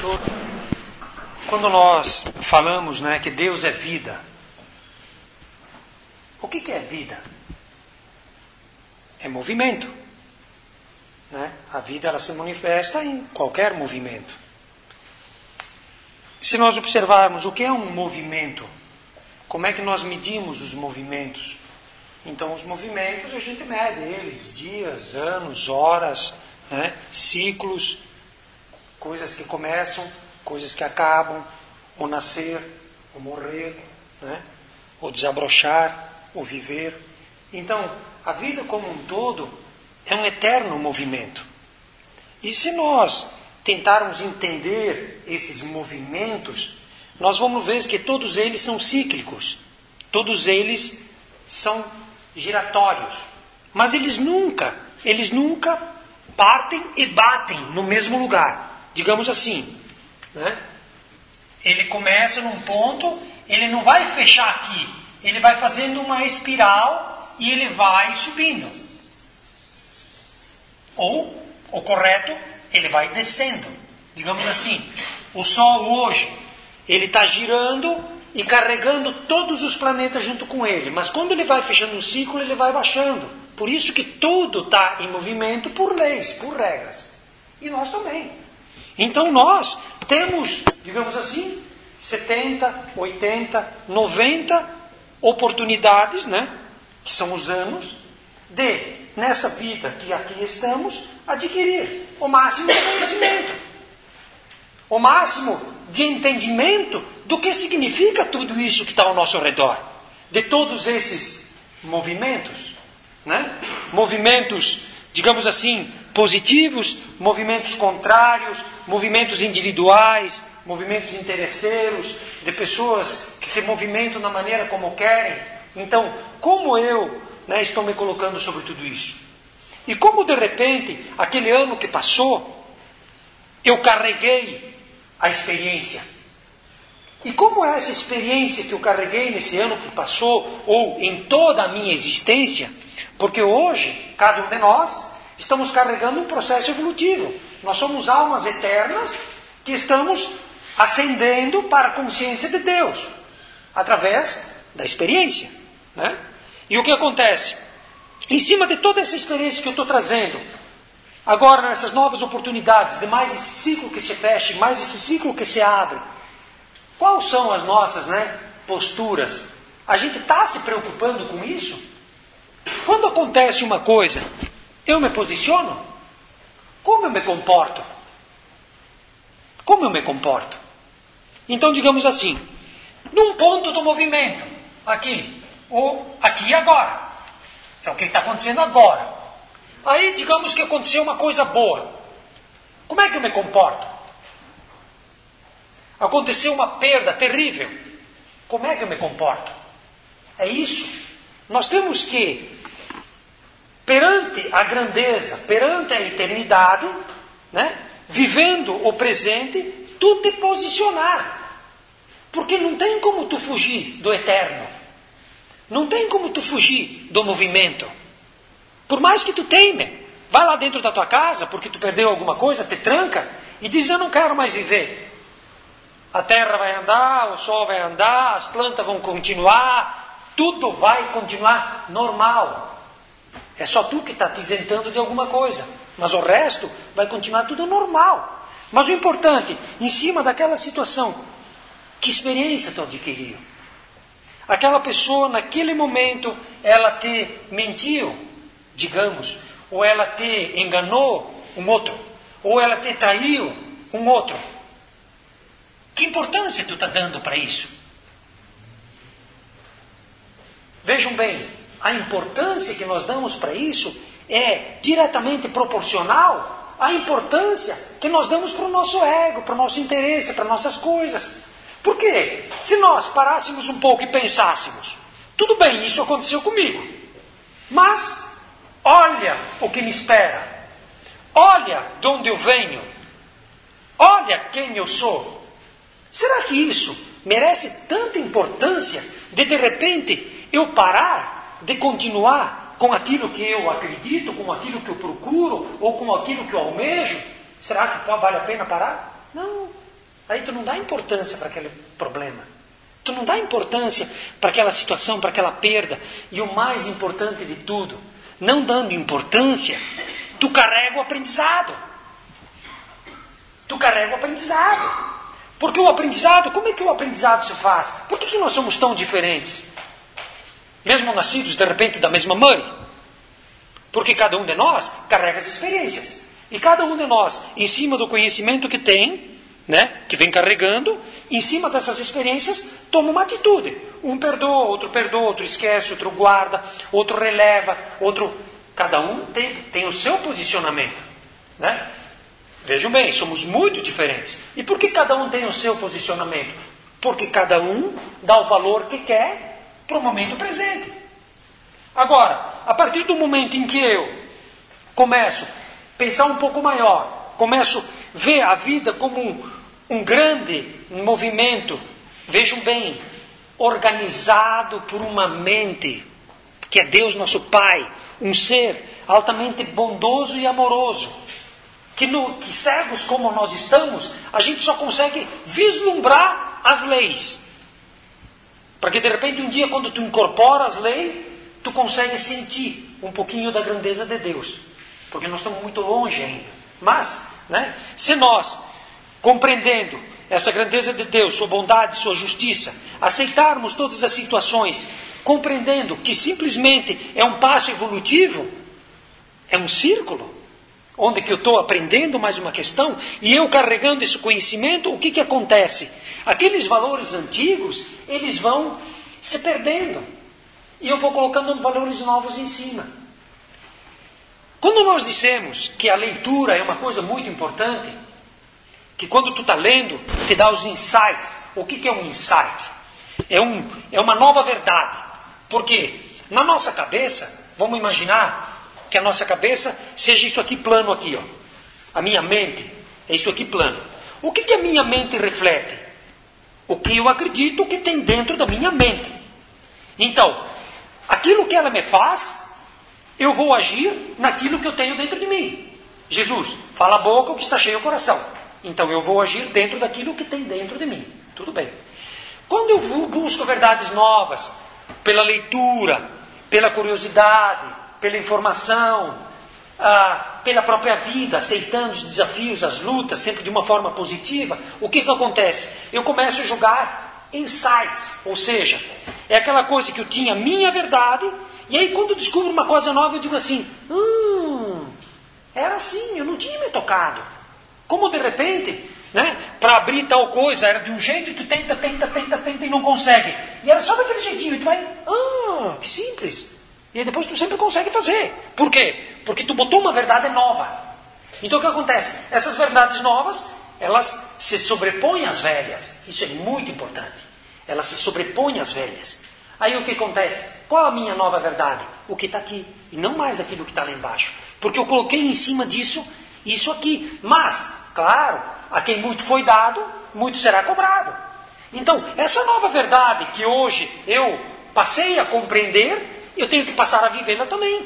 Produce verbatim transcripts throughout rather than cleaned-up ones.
Quando nós falamos, né, que Deus é vida, o que, que é vida? É movimento. Né? A vida ela se manifesta em qualquer movimento. Se nós observarmos o que é um movimento, como é que nós medimos os movimentos? Então, os movimentos, a gente mede eles, dias, anos, horas, né? Ciclos, coisas que começam, coisas que acabam, o nascer, o morrer, né? O desabrochar, o viver. Então, a vida como um todo é um eterno movimento. E se nós tentarmos entender esses movimentos, nós vamos ver que todos eles são cíclicos, todos eles são giratórios, mas eles nunca, eles nunca partem e batem no mesmo lugar, digamos assim, né? Ele começa num ponto, ele não vai fechar aqui, ele vai fazendo uma espiral e ele vai subindo, ou, o correto, ele vai descendo, digamos assim. O Sol hoje, ele está girando e carregando todos os planetas junto com ele. Mas quando ele vai fechando um ciclo, ele vai baixando. Por isso que tudo está em movimento por leis, por regras. E nós também. Então nós temos, digamos assim, setenta, oitenta, noventa oportunidades, né, que são os anos, de, nessa vida que aqui estamos, adquirir o máximo de conhecimento. O máximo de entendimento do que significa tudo isso que está ao nosso redor. De todos esses movimentos, né? Movimentos, digamos assim, positivos, movimentos contrários, movimentos individuais, movimentos interesseiros, de pessoas que se movimentam da maneira como querem. Então, como eu, né, estou me colocando sobre tudo isso? E como de repente, aquele ano que passou, eu carreguei a experiência. E como é essa experiência que eu carreguei nesse ano que passou, ou em toda a minha existência? Porque hoje, cada um de nós, estamos carregando um processo evolutivo. Nós somos almas eternas que estamos ascendendo para a consciência de Deus, através da experiência. Né? E o que acontece? Em cima de toda essa experiência que eu estou trazendo, agora nessas novas oportunidades, de mais esse ciclo que se fecha, mais esse ciclo que se abre, quais são as nossas, né, posturas? A gente está se preocupando com isso? Quando acontece uma coisa, eu me posiciono? Como eu me comporto? Como eu me comporto? Então, digamos assim, num ponto do movimento, aqui, ou aqui e agora, é o que está acontecendo agora. Aí, digamos que aconteceu uma coisa boa. Como é que eu me comporto? Aconteceu uma perda terrível. Como é que eu me comporto? É isso. Nós temos que, perante a grandeza, perante a eternidade, né, vivendo o presente, tu te posicionar. Porque não tem como tu fugir do eterno. Não tem como tu fugir do movimento. Por mais que tu teime, vai lá dentro da tua casa, porque tu perdeu alguma coisa, te tranca, e diz, eu não quero mais viver. A terra vai andar, o sol vai andar, as plantas vão continuar, tudo vai continuar normal. É só tu que está te isentando de alguma coisa, mas o resto vai continuar tudo normal. Mas o importante, em cima daquela situação, que experiência tu adquiriu? Aquela pessoa, naquele momento, ela te mentiu, digamos, ou ela te enganou um outro, ou ela te traiu um outro. Que importância tu está dando para isso? Vejam bem, a importância que nós damos para isso é diretamente proporcional à importância que nós damos para o nosso ego, para o nosso interesse, para nossas coisas. Por quê? Se nós parássemos um pouco e pensássemos, tudo bem, isso aconteceu comigo, mas olha o que me espera, olha de onde eu venho, olha quem eu sou. Será que isso merece tanta importância de de repente eu parar de continuar com aquilo que eu acredito, com aquilo que eu procuro, ou com aquilo que eu almejo? Será que vale a pena parar? Não. Aí tu não dá importância para aquele problema. Tu não dá importância para aquela situação, para aquela perda. E o mais importante de tudo, não dando importância, tu carrega o aprendizado. Tu carrega o aprendizado. Porque o aprendizado, como é que o aprendizado se faz? Por que, que nós somos tão diferentes? Mesmo nascidos, de repente, da mesma mãe? Porque cada um de nós carrega as experiências. E cada um de nós, em cima do conhecimento que tem, né, que vem carregando, em cima dessas experiências, toma uma atitude. Um perdoa, outro perdoa, outro esquece, outro guarda, outro releva, outro... Cada um tem, tem o seu posicionamento. Né? Vejam bem, somos muito diferentes. E por que cada um tem o seu posicionamento? Porque cada um dá o valor que quer para o momento presente. Agora, a partir do momento em que eu começo a pensar um pouco maior, começo a ver a vida como um, um grande movimento, vejam bem, organizado por uma mente, que é Deus nosso Pai, um ser altamente bondoso e amoroso, que, no, que cegos como nós estamos, a gente só consegue vislumbrar as leis. Porque de repente um dia quando tu incorpora as leis, tu consegue sentir um pouquinho da grandeza de Deus. Porque nós estamos muito longe ainda. Mas, né, se nós, compreendendo essa grandeza de Deus, sua bondade, sua justiça, aceitarmos todas as situações, compreendendo que simplesmente é um passo evolutivo, é um círculo, onde que eu estou aprendendo mais uma questão, e eu carregando esse conhecimento, o que que acontece? Aqueles valores antigos, eles vão se perdendo. E eu vou colocando valores novos em cima. Quando nós dissemos que a leitura é uma coisa muito importante, que quando tu está lendo, te dá os insights. O que que é um insight? É, um, é uma nova verdade. Porque na nossa cabeça, vamos imaginar que a nossa cabeça seja isso aqui plano aqui, ó. A minha mente é isso aqui plano. O que que a minha mente reflete? O que eu acredito que tem dentro da minha mente. Então, aquilo que ela me faz, eu vou agir naquilo que eu tenho dentro de mim. Jesus, fala a boca o que está cheio o coração. Então eu vou agir dentro daquilo que tem dentro de mim. Tudo bem. Quando eu busco verdades novas, pela leitura, pela curiosidade, pela informação, ah, pela própria vida, aceitando os desafios, as lutas, sempre de uma forma positiva, o que que acontece? Eu começo a jogar insights, ou seja, é aquela coisa que eu tinha minha verdade, e aí quando eu descubro uma coisa nova eu digo assim, hum, era assim, eu não tinha me tocado. Como de repente, né, para abrir tal coisa era de um jeito e tu tenta, tenta, tenta, tenta e não consegue. E era só daquele jeitinho, e tu vai, ah, que simples. E aí depois tu sempre consegue fazer. Por quê? Porque tu botou uma verdade nova. Então o que acontece? Essas verdades novas, elas se sobrepõem às velhas. Isso é muito importante. Elas se sobrepõem às velhas. Aí o que acontece? Qual a minha nova verdade? O que está aqui. E não mais aquilo que está lá embaixo. Porque eu coloquei em cima disso, isso aqui. Mas, claro, a quem muito foi dado, muito será cobrado. Então, essa nova verdade que hoje eu passei a compreender, eu tenho que passar a vivê-la também.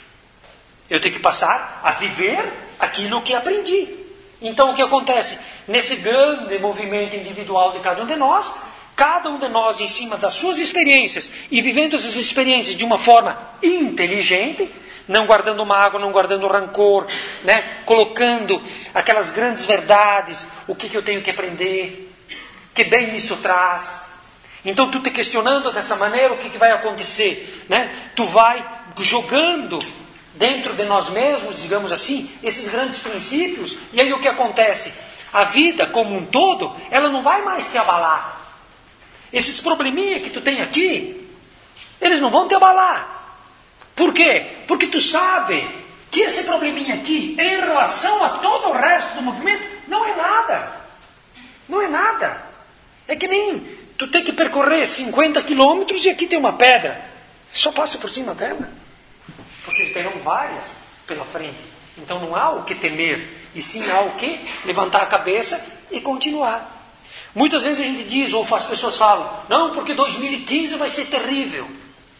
Eu tenho que passar a viver aquilo que aprendi. Então o que acontece? Nesse grande movimento individual de cada um de nós, cada um de nós em cima das suas experiências e vivendo essas experiências de uma forma inteligente, não guardando mágoa, não guardando rancor, né? Colocando aquelas grandes verdades, o que, que eu tenho que aprender, que bem isso traz. Então tu te questionando dessa maneira, o que, que vai acontecer? Né? Tu vai jogando dentro de nós mesmos, digamos assim, esses grandes princípios, e aí o que acontece? A vida como um todo, ela não vai mais te abalar. Esses probleminhas que tu tem aqui, eles não vão te abalar. Por quê? Porque tu sabe que esse probleminha aqui, em relação a todo o resto do movimento, não é nada. Não é nada. É que nem tu tem que percorrer cinquenta quilômetros e aqui tem uma pedra. Só passa por cima dela. Porque terão várias pela frente. Então não há o que temer. E sim há o que levantar a cabeça e continuar. Muitas vezes a gente diz, ou as pessoas falam, não, porque dois mil e quinze vai ser terrível.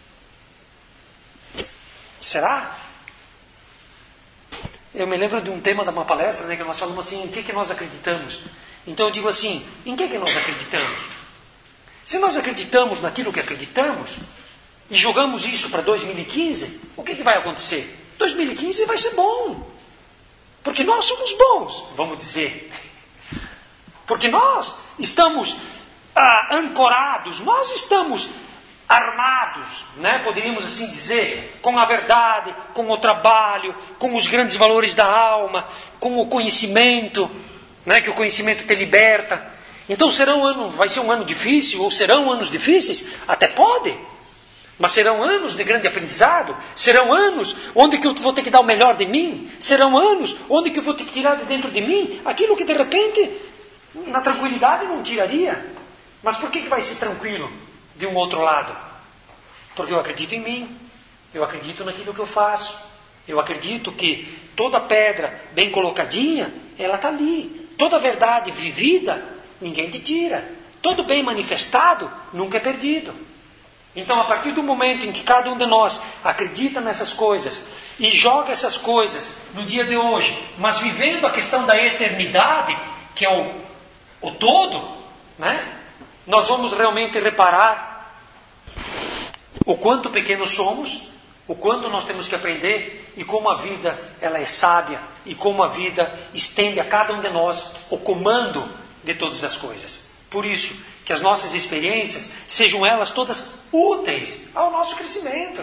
Será? Eu me lembro de um tema de uma palestra, né, que nós falamos assim, em que, que nós acreditamos? Então eu digo assim, em que, que nós acreditamos? Se nós acreditamos naquilo que acreditamos, e jogamos isso para dois mil e quinze, o que, que vai acontecer? dois mil e quinze vai ser bom. Porque nós somos bons, vamos dizer. Porque nós estamos ah, ancorados, nós estamos armados, né? Poderíamos assim dizer, com a verdade, com o trabalho, com os grandes valores da alma, com o conhecimento, né? Que o conhecimento te liberta. Então serão anos, vai ser um ano difícil, ou serão anos difíceis? Até pode. Mas serão anos de grande aprendizado, serão anos onde que eu vou ter que dar o melhor de mim, serão anos onde que eu vou ter que tirar de dentro de mim aquilo que de repente, na tranquilidade, não tiraria. Mas por que, que vai ser tranquilo de um outro lado? Porque eu acredito em mim, eu acredito naquilo que eu faço, eu acredito que toda pedra bem colocadinha, ela está ali. Toda verdade vivida, ninguém te tira. Todo bem manifestado, nunca é perdido. Então, a partir do momento em que cada um de nós acredita nessas coisas e joga essas coisas no dia de hoje, mas vivendo a questão da eternidade, que é o, o todo, né? Nós vamos realmente reparar o quanto pequenos somos, o quanto nós temos que aprender e como a vida ela é sábia e como a vida estende a cada um de nós o comando de todas as coisas. Por isso, que as nossas experiências sejam elas todas úteis ao nosso crescimento.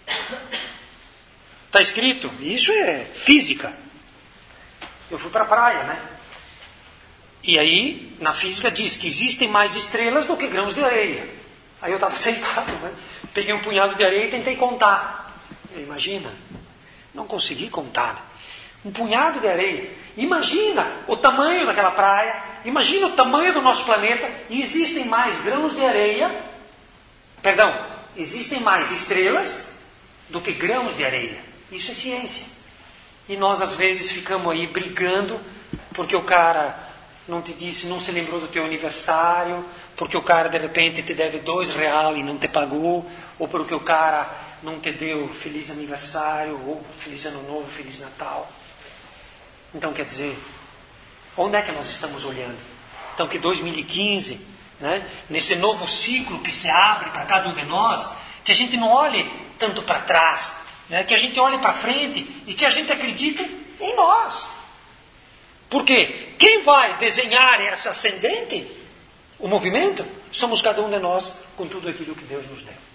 Está escrito, isso é física. Eu fui para a praia, né? E aí, na física diz que existem mais estrelas do que grãos de areia. Aí eu estava sentado, né? Peguei um punhado de areia e tentei contar. Imagina, não consegui contar. Né? Um punhado de areia. Imagina o tamanho daquela praia, imagina o tamanho do nosso planeta, e existem mais grãos de areia, perdão, existem mais estrelas do que grãos de areia. Isso é ciência. E nós às vezes ficamos aí brigando, porque o cara não te disse, não se lembrou do teu aniversário, porque o cara de repente te deve dois reais e não te pagou, ou porque o cara não te deu feliz aniversário, ou feliz ano novo, feliz Natal. Então, quer dizer, onde é que nós estamos olhando? Então, que dois mil e quinze, né, nesse novo ciclo que se abre para cada um de nós, que a gente não olhe tanto para trás, né, que a gente olhe para frente e que a gente acredite em nós. Porque quem vai desenhar essa ascendente, o movimento, somos cada um de nós com tudo aquilo que Deus nos deu.